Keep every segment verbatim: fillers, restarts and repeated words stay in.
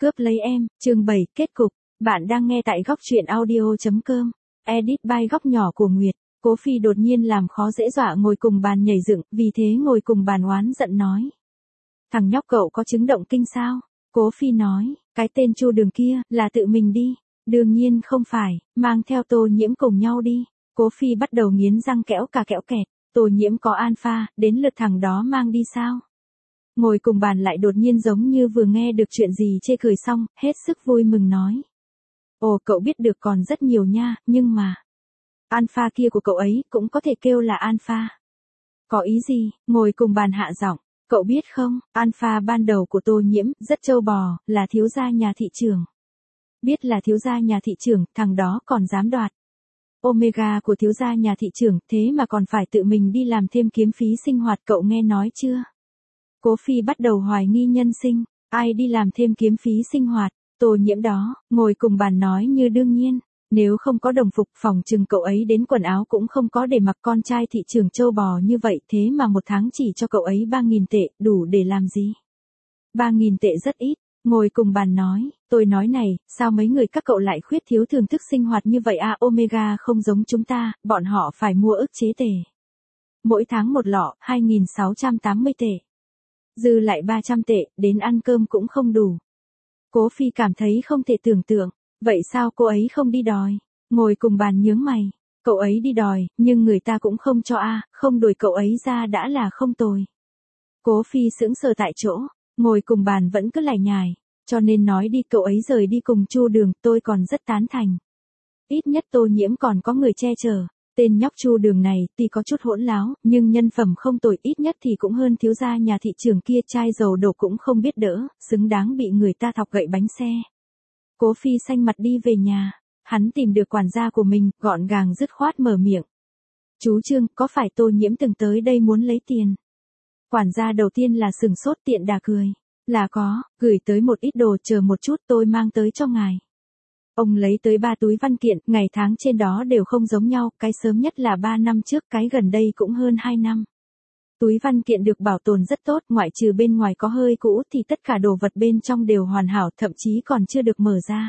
Cướp lấy em, chương bảy, kết cục. Bạn đang nghe tại góc truyện audio.com. Edit by góc nhỏ của Nguyệt. Cố Phi đột nhiên làm khó dễ dọa ngồi cùng bàn nhảy dựng, vì thế ngồi cùng bàn oán giận nói. Thằng nhóc cậu có chứng động kinh sao? Cố Phi nói, cái tên Chu Đường kia, là tự mình đi. Đương nhiên không phải, mang theo Tô Nhiễm cùng nhau đi. Cố Phi bắt đầu nghiến răng kẽo cả kẽo kẹt. Tô Nhiễm có alpha, đến lượt thằng đó mang đi sao? Ngồi cùng bàn lại đột nhiên giống như vừa nghe được chuyện gì chê cười xong, hết sức vui mừng nói. Ồ, cậu biết được còn rất nhiều nha, nhưng mà... Alpha kia của cậu ấy cũng có thể kêu là alpha. Có ý gì? Ngồi cùng bàn hạ giọng. Cậu biết không, alpha ban đầu của Tô Nhiễm, rất trâu bò, là thiếu gia nhà thị trưởng. Biết là thiếu gia nhà thị trưởng, thằng đó còn dám đoạt. Omega của thiếu gia nhà thị trưởng, thế mà còn phải tự mình đi làm thêm kiếm phí sinh hoạt, cậu nghe nói chưa? Cố Phi bắt đầu hoài nghi nhân sinh, ai đi làm thêm kiếm phí sinh hoạt, Tô Nhiễm đó, ngồi cùng bàn nói như đương nhiên, nếu không có đồng phục phòng chừng cậu ấy đến quần áo cũng không có để mặc con trai thị trường trâu bò như vậy, thế mà một tháng chỉ cho cậu ấy ba nghìn tệ, đủ để làm gì? ba nghìn tệ rất ít, ngồi cùng bàn nói, tôi nói này, sao mấy người các cậu lại khuyết thiếu thưởng thức sinh hoạt như vậy à? Omega không giống chúng ta, bọn họ phải mua ức chế tệ. Mỗi tháng một lọ, hai nghìn sáu trăm tám mươi tệ. Dư lại ba trăm tệ, đến ăn cơm cũng không đủ. Cố Phi cảm thấy không thể tưởng tượng, vậy sao cô ấy không đi đòi? Ngồi cùng bàn nhướng mày, cậu ấy đi đòi, nhưng người ta cũng không cho a, à, không đuổi cậu ấy ra đã là không tồi. Cố Phi sững sờ tại chỗ, ngồi cùng bàn vẫn cứ lải nhải, cho nên nói đi, cậu ấy rời đi cùng Chu Đường, tôi còn rất tán thành. Ít nhất Tô Nhiễm còn có người che chở. Tên nhóc Chu Đường này tuy có chút hỗn láo, nhưng nhân phẩm không tồi, ít nhất thì cũng hơn thiếu gia nhà thị trưởng kia, trai giàu đổ cũng không biết đỡ, xứng đáng bị người ta thọc gậy bánh xe. Cố Phi xanh mặt đi về nhà, hắn tìm được quản gia của mình, gọn gàng dứt khoát mở miệng. Chú Trương, có phải Tô Nhiễm từng tới đây muốn lấy tiền? Quản gia đầu tiên là sừng sốt, tiện đà cười. Là có, gửi tới một ít đồ, chờ một chút tôi mang tới cho ngài. Ông lấy tới ba túi văn kiện, ngày tháng trên đó đều không giống nhau, cái sớm nhất là ba năm trước, cái gần đây cũng hơn hai năm. Túi văn kiện được bảo tồn rất tốt, ngoại trừ bên ngoài có hơi cũ thì tất cả đồ vật bên trong đều hoàn hảo, thậm chí còn chưa được mở ra.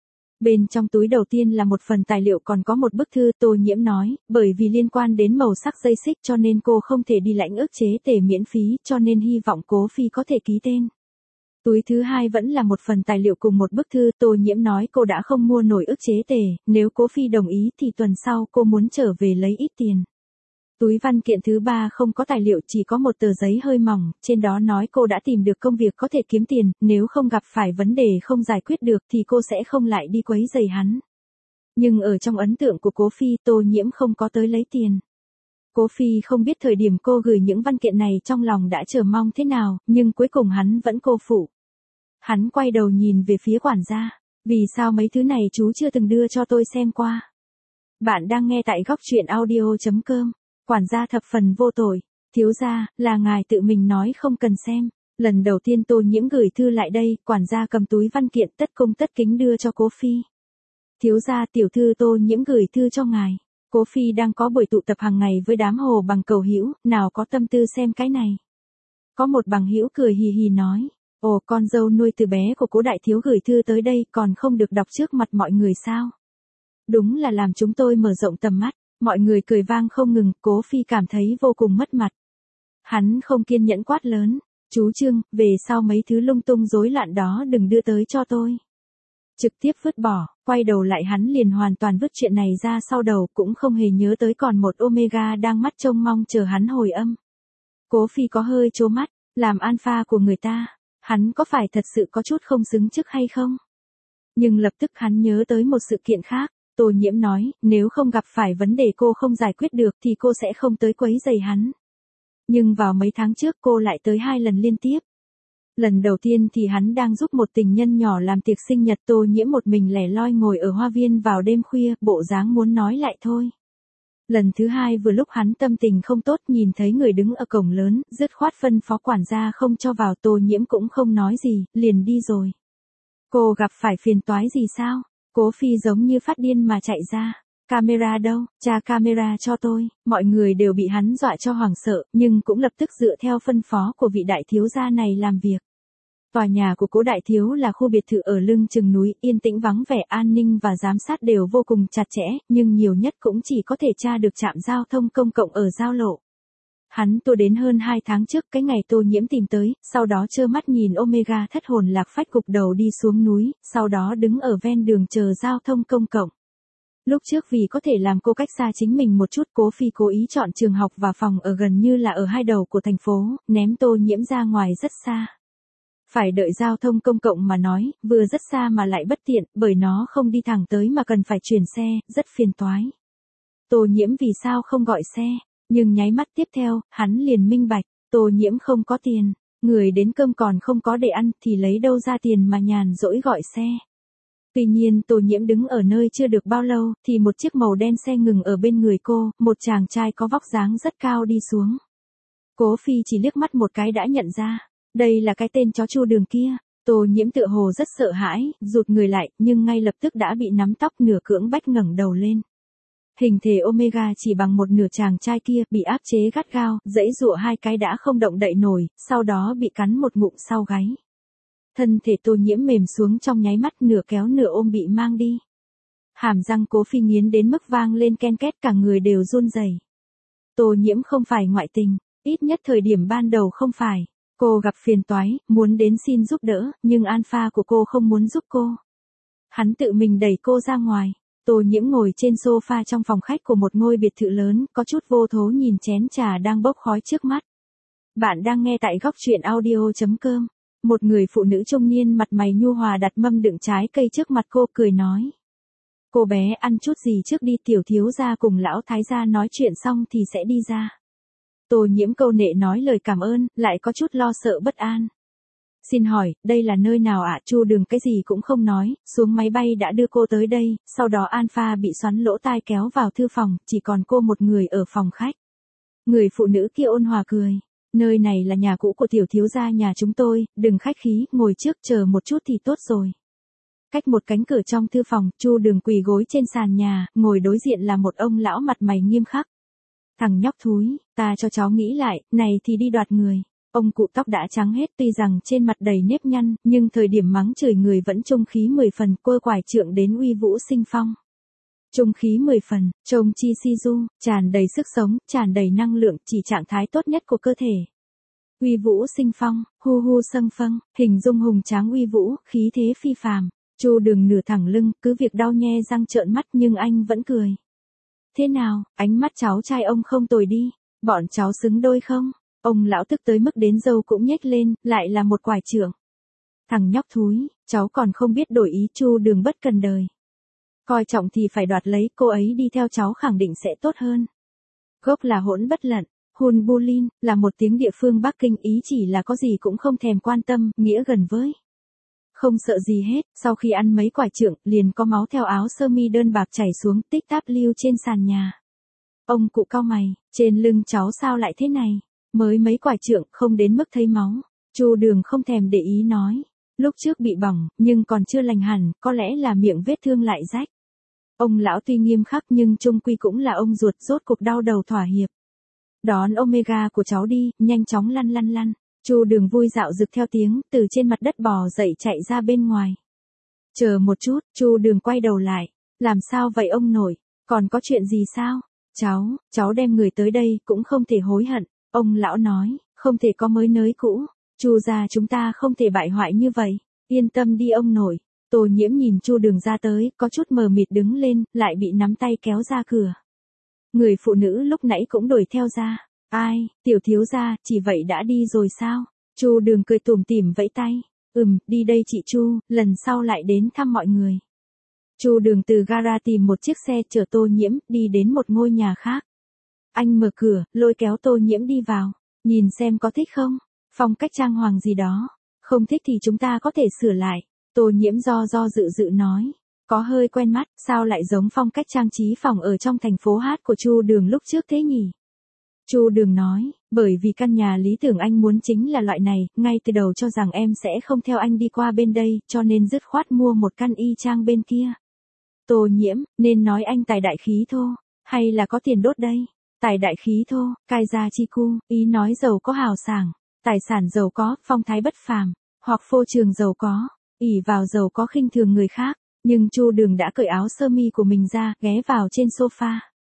Bên trong túi đầu tiên là một phần tài liệu, còn có một bức thư. Tô Nhiễm nói, bởi vì liên quan đến màu sắc dây xích cho nên cô không thể đi lãnh ức chế tệ miễn phí, cho nên hy vọng Cố Phi có thể ký tên. Túi thứ hai vẫn là một phần tài liệu cùng một bức thư. Tô Nhiễm nói cô đã không mua nổi ức chế tệ, nếu Cố Phi đồng ý thì tuần sau cô muốn trở về lấy ít tiền. Túi văn kiện thứ ba không có tài liệu, chỉ có một tờ giấy hơi mỏng, trên đó nói cô đã tìm được công việc có thể kiếm tiền, nếu không gặp phải vấn đề không giải quyết được thì cô sẽ không lại đi quấy rầy hắn. Nhưng ở trong ấn tượng của Cố Phi, Tô Nhiễm không có tới lấy tiền. Cố Phi không biết thời điểm cô gửi những văn kiện này trong lòng đã chờ mong thế nào, nhưng cuối cùng hắn vẫn cô phụ. Hắn quay đầu nhìn về phía quản gia, vì sao mấy thứ này chú chưa từng đưa cho tôi xem qua? Bạn đang nghe tại góc truyện audio.com. Quản gia thập phần vô tội, thiếu gia, là ngài tự mình nói không cần xem. Lần đầu tiên Tô Nhiễm gửi thư lại đây, quản gia cầm túi văn kiện tất cung tất kính đưa cho Cố Phi. Thiếu gia, tiểu thư Tô Nhiễm gửi thư cho ngài. Cố Phi đang có buổi tụ tập hàng ngày với đám hồ bằng cầu hữu, nào có tâm tư xem cái này. Có một bằng hữu cười hì hì nói, ồ, con dâu nuôi từ bé của Cố đại thiếu gửi thư tới đây còn không được đọc trước mặt mọi người sao? Đúng là làm chúng tôi mở rộng tầm mắt. Mọi người cười vang không ngừng, Cố Phi cảm thấy vô cùng mất mặt. Hắn không kiên nhẫn quát lớn, chú Trương, về sau mấy thứ lung tung rối loạn đó đừng đưa tới cho tôi. Trực tiếp vứt bỏ, quay đầu lại hắn liền hoàn toàn vứt chuyện này ra sau đầu, cũng không hề nhớ tới còn một Omega đang mắt trông mong chờ hắn hồi âm. Cố Phi có hơi trố mắt, làm alpha của người ta, hắn có phải thật sự có chút không xứng chức hay không? Nhưng lập tức hắn nhớ tới một sự kiện khác. Tô Nhiễm nói, nếu không gặp phải vấn đề cô không giải quyết được thì cô sẽ không tới quấy rầy hắn. Nhưng vào mấy tháng trước cô lại tới hai lần liên tiếp. Lần đầu tiên thì hắn đang giúp một tình nhân nhỏ làm tiệc sinh nhật, Tô Nhiễm một mình lẻ loi ngồi ở hoa viên vào đêm khuya, bộ dáng muốn nói lại thôi. Lần thứ hai vừa lúc hắn tâm tình không tốt, nhìn thấy người đứng ở cổng lớn, dứt khoát phân phó quản gia không cho vào, Tô Nhiễm cũng không nói gì, liền đi rồi. Cô gặp phải phiền toái gì sao? Cố Phi giống như phát điên mà chạy ra. Camera đâu, tra camera cho tôi. Mọi người đều bị hắn dọa cho hoảng sợ, nhưng cũng lập tức dựa theo phân phó của vị đại thiếu gia này làm việc. Tòa nhà của Cố Đại Thiếu là khu biệt thự ở lưng chừng núi, yên tĩnh vắng vẻ, an ninh và giám sát đều vô cùng chặt chẽ, nhưng nhiều nhất cũng chỉ có thể tra được trạm giao thông công cộng ở giao lộ. Hắn tôi đến hơn hai tháng trước, cái ngày Tô Nhiễm tìm tới, sau đó trơ mắt nhìn Omega thất hồn lạc phách gục đầu đi xuống núi, sau đó đứng ở ven đường chờ giao thông công cộng. Lúc trước vì có thể làm cô cách xa chính mình một chút, Cố Phi cố ý chọn trường học và phòng ở gần như là ở hai đầu của thành phố, ném Tô Nhiễm ra ngoài rất xa. Phải đợi giao thông công cộng mà nói, vừa rất xa mà lại bất tiện, bởi nó không đi thẳng tới mà cần phải chuyển xe, rất phiền toái. Tô Nhiễm vì sao không gọi xe, nhưng nháy mắt tiếp theo, hắn liền minh bạch, Tô Nhiễm không có tiền, người đến cơm còn không có để ăn thì lấy đâu ra tiền mà nhàn rỗi gọi xe. Tuy nhiên Tô Nhiễm đứng ở nơi chưa được bao lâu, thì một chiếc màu đen xe ngừng ở bên người cô, một chàng trai có vóc dáng rất cao đi xuống. Cố Phi chỉ liếc mắt một cái đã nhận ra, đây là cái tên chó Chu Đường kia. Tô Nhiễm tựa hồ rất sợ hãi, rụt người lại, nhưng ngay lập tức đã bị nắm tóc, nửa cưỡng bách ngẩng đầu lên. Hình thể Omega chỉ bằng một nửa chàng trai kia, bị áp chế gắt gao, giãy giụa hai cái đã không động đậy nổi, sau đó bị cắn một ngụm sau gáy. Thân thể Tô Nhiễm mềm xuống trong nháy mắt, nửa kéo nửa ôm bị mang đi. Hàm răng Cố Phi nghiến đến mức vang lên ken két, cả người đều run rẩy. Tô Nhiễm không phải ngoại tình, ít nhất thời điểm ban đầu không phải. Cô gặp phiền toái, muốn đến xin giúp đỡ, nhưng alpha của cô không muốn giúp cô. Hắn tự mình đẩy cô ra ngoài. Tô Nhiễm ngồi trên sofa trong phòng khách của một ngôi biệt thự lớn, có chút vô thố nhìn chén trà đang bốc khói trước mắt. Bạn đang nghe tại góc truyện audio chấm com. Một người phụ nữ trung niên mặt mày nhu hòa đặt mâm đựng trái cây trước mặt cô, cười nói. Cô bé ăn chút gì trước đi, tiểu thiếu gia cùng lão thái gia nói chuyện xong thì sẽ đi ra. Tô Nhiễm câu nệ nói lời cảm ơn, lại có chút lo sợ bất an. Xin hỏi, đây là nơi nào ạ? Chu Đường cái gì cũng không nói, xuống máy bay đã đưa cô tới đây, sau đó Alpha bị xoắn lỗ tai kéo vào thư phòng, chỉ còn cô một người ở phòng khách. Người phụ nữ kia ôn hòa cười. Nơi này là nhà cũ của tiểu thiếu gia nhà chúng tôi, đừng khách khí, ngồi trước chờ một chút thì tốt rồi. Cách một cánh cửa trong thư phòng, Chu Đường quỳ gối trên sàn nhà, ngồi đối diện là một ông lão mặt mày nghiêm khắc. Thằng nhóc thúi, ta cho cháu nghĩ lại, này thì đi đoạt người. Ông cụ tóc đã trắng hết, tuy rằng trên mặt đầy nếp nhăn, nhưng thời điểm mắng chửi người vẫn trung khí mười phần, quơ quải trượng đến uy vũ sinh phong. Trung khí mười phần, trông chi si du, tràn đầy sức sống, tràn đầy năng lượng, chỉ trạng thái tốt nhất của cơ thể. Uy vũ sinh phong, hu hu sâng phâng, hình dung hùng tráng uy vũ, khí thế phi phàm. Chu Đường nửa thẳng lưng, cứ việc đau nhe răng trợn mắt nhưng anh vẫn cười. Thế nào, ánh mắt cháu trai ông không tồi đi, bọn cháu xứng đôi không? Ông lão tức tới mức đến râu cũng nhếch lên, lại là một quải trượng. Thằng nhóc thúi, cháu còn không biết đổi ý. Chu Đường bất cần đời. Coi trọng thì phải đoạt lấy, cô ấy đi theo cháu khẳng định sẽ tốt hơn. Gốc là hỗn bất lận, Hun Bulin, là một tiếng địa phương Bắc Kinh, ý chỉ là có gì cũng không thèm quan tâm, nghĩa gần với. Không sợ gì hết, sau khi ăn mấy quải trượng, liền có máu theo áo sơ mi đơn bạc chảy xuống, tích táp lưu trên sàn nhà. Ông cụ cau mày, trên lưng cháu sao lại thế này? Mới mấy quải trượng, không đến mức thấy máu. Chu Đường không thèm để ý nói. Lúc trước bị bỏng, nhưng còn chưa lành hẳn, có lẽ là miệng vết thương lại rách. Ông lão tuy nghiêm khắc nhưng chung quy cũng là ông ruột, rốt cuộc đau đầu thỏa hiệp. Đón Omega của cháu đi, nhanh chóng lăn lăn lăn. Chu Đường vui dạo rực theo tiếng, từ trên mặt đất bò dậy chạy ra bên ngoài. Chờ một chút, Chu Đường quay đầu lại. Làm sao vậy ông nội, còn có chuyện gì sao? Cháu, cháu đem người tới đây cũng không thể hối hận. Ông lão nói, không thể có mới nới cũ. Chu gia chúng ta không thể bại hoại như vậy. Yên tâm đi ông nội. Tô Nhiễm nhìn Chu Đường ra tới, có chút mờ mịt đứng lên, lại bị nắm tay kéo ra cửa. Người phụ nữ lúc nãy cũng đuổi theo ra. Ai, tiểu thiếu gia, chỉ vậy đã đi rồi sao? Chu Đường cười tủm tỉm vẫy tay. Ừm, đi đây chị Chu, lần sau lại đến thăm mọi người. Chu Đường từ gara tìm một chiếc xe chở Tô Nhiễm, đi đến một ngôi nhà khác. Anh mở cửa, lôi kéo Tô Nhiễm đi vào. Nhìn xem có thích không? Phong cách trang hoàng gì đó. Không thích thì chúng ta có thể sửa lại. Tô Nhiễm do do dự dự nói. Có hơi quen mắt, sao lại giống phong cách trang trí phòng ở trong thành phố hát của Chu Đường lúc trước thế nhỉ? Chu Đường nói, bởi vì căn nhà lý tưởng anh muốn chính là loại này, ngay từ đầu cho rằng em sẽ không theo anh đi qua bên đây, cho nên dứt khoát mua một căn y chang bên kia. Tô Nhiễm, nên nói anh tài đại khí thô, hay là có tiền đốt đây? Tài đại khí thô, cai gia chi cu, ý nói giàu có hào sảng, tài sản giàu có, phong thái bất phàm. hoặc phô trương giàu có, ỷ vào giàu có khinh thường người khác, nhưng Chu Đường đã cởi áo sơ mi của mình ra, ghé vào trên sofa.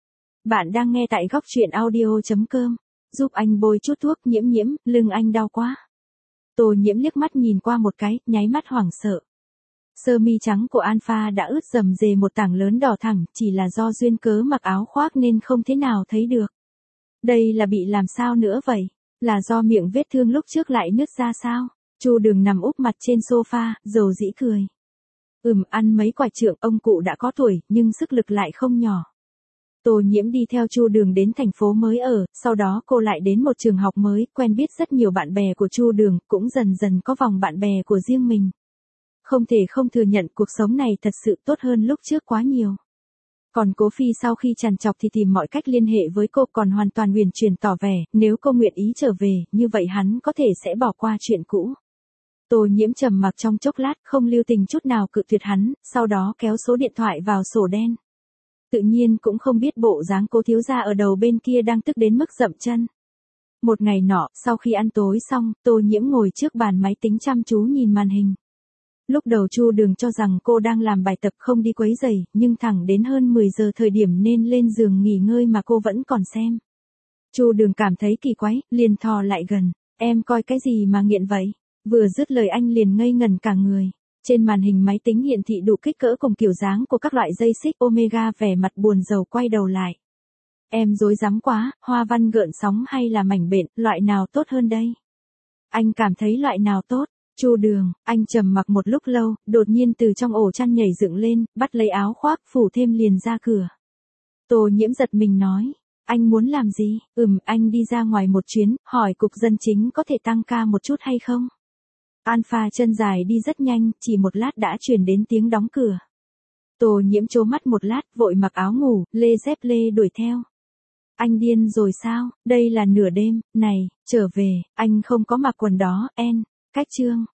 Bạn đang nghe tại góc truyện audio chấm com. Giúp anh bôi chút thuốc. Nhiễm Nhiễm, lưng anh đau quá. Tô Nhiễm liếc mắt nhìn qua một cái, nháy mắt hoảng sợ. Sơ mi trắng của Alpha đã ướt rầm rề một tảng lớn đỏ thẳng, chỉ là do duyên cớ mặc áo khoác nên không thế nào thấy được. Đây là bị làm sao nữa vậy? Là do miệng vết thương lúc trước lại nứt ra sao? Chu Đường nằm úp mặt trên sofa, dầu dĩ cười. Ừm, ăn mấy quả trượng, ông cụ đã có tuổi, nhưng sức lực lại không nhỏ. Tô Nhiễm đi theo Chu Đường đến thành phố mới ở, sau đó cô lại đến một trường học mới, quen biết rất nhiều bạn bè của Chu Đường, cũng dần dần có vòng bạn bè của riêng mình. Không thể không thừa nhận cuộc sống này thật sự tốt hơn lúc trước quá nhiều. Còn Cố Phi sau khi trằn trọc thì tìm mọi cách liên hệ với cô, còn hoàn toàn uyển chuyển tỏ vẻ, nếu cô nguyện ý trở về, như vậy hắn có thể sẽ bỏ qua chuyện cũ. Tô Nhiễm trầm mặc trong chốc lát, không lưu tình chút nào cự tuyệt hắn, sau đó kéo số điện thoại vào sổ đen. Tự nhiên cũng không biết bộ dáng Cố thiếu gia ở đầu bên kia đang tức đến mức dậm chân. Một ngày nọ, sau khi ăn tối xong, Tô Nhiễm ngồi trước bàn máy tính chăm chú nhìn màn hình. Lúc đầu Chu Đường cho rằng cô đang làm bài tập không đi quấy rầy, nhưng thẳng đến hơn mười giờ thời điểm nên lên giường nghỉ ngơi mà cô vẫn còn xem. Chu Đường cảm thấy kỳ quái, liền thò lại gần. Em coi cái gì mà nghiện vậy? Vừa dứt lời anh liền ngây ngẩn cả người. Trên màn hình máy tính hiển thị đủ kích cỡ cùng kiểu dáng của các loại dây xích Omega, vẻ mặt buồn rầu quay đầu lại. Em rối rắm quá, hoa văn gợn sóng hay là mảnh bện, loại nào tốt hơn đây? Anh cảm thấy loại nào tốt? Chu Đường, anh trầm mặc một lúc lâu, đột nhiên từ trong ổ chăn nhảy dựng lên, bắt lấy áo khoác phủ thêm liền ra cửa. Tô Nhiễm giật mình nói, anh muốn làm gì? Ừm, anh đi ra ngoài một chuyến, hỏi cục dân chính có thể tăng ca một chút hay không? Alpha chân dài đi rất nhanh, chỉ một lát đã truyền đến tiếng đóng cửa. Tô Nhiễm trố mắt một lát, vội mặc áo ngủ, lê dép lê đuổi theo. Anh điên rồi sao? Đây là nửa đêm, này, trở về, anh không có mặc quần đó, en. Cách chương.